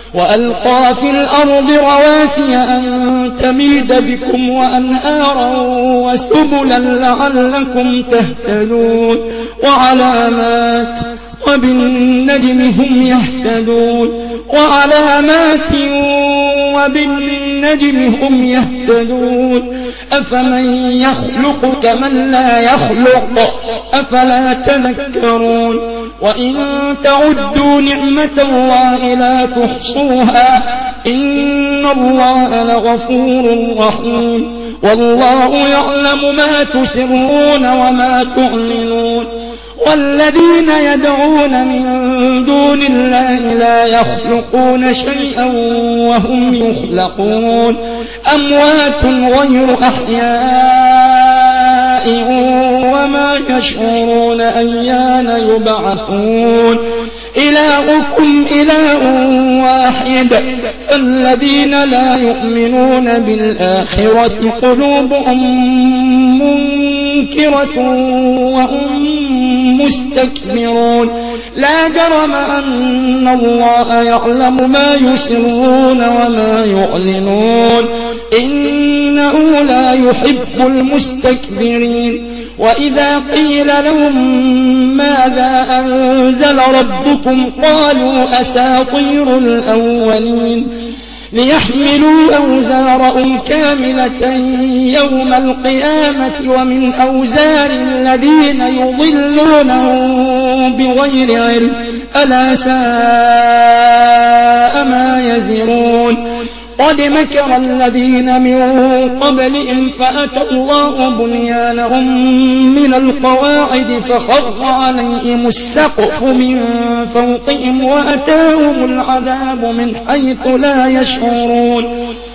وألقى في الأرض رواسي أن تميد بكم وأنهارا وسبلا لعلكم تهتدون وعلامات وبالنجم هم يهتدون أفمن يخلق كمن لا يخلق أفلا تذكرون وإن تعدوا نعمة الله لا تحصوها إن الله لغفور رحيم والله يعلم ما تسرون وما تعلنون والذين يدعون من دون الله لا يخلقون شيئا وهم يخلقون أموات غير أحياء وما يشعرون أيان يبعثون إلهكم إله واحد الذين لا يؤمنون بالآخرة قلوبهم منكرة وهم مستكبرون لا جرم أن الله يعلم ما يسرون وما يعلنون إنه لا يحب المستكبرين وإذا قيل لهم ماذا أنزل ربكم قالوا أساطير الأولين ليحملوا أوزارهم كاملة يوم القيامة ومن أوزار الذين يضلونهم بغير علم ألا ساء ما يزرون قد مكر الذين من قبلهم فأتى الله بنيانهم من القواعد فخر عليهم السقف من فوقهم وأتاهم العذاب من حيث لا يشعرون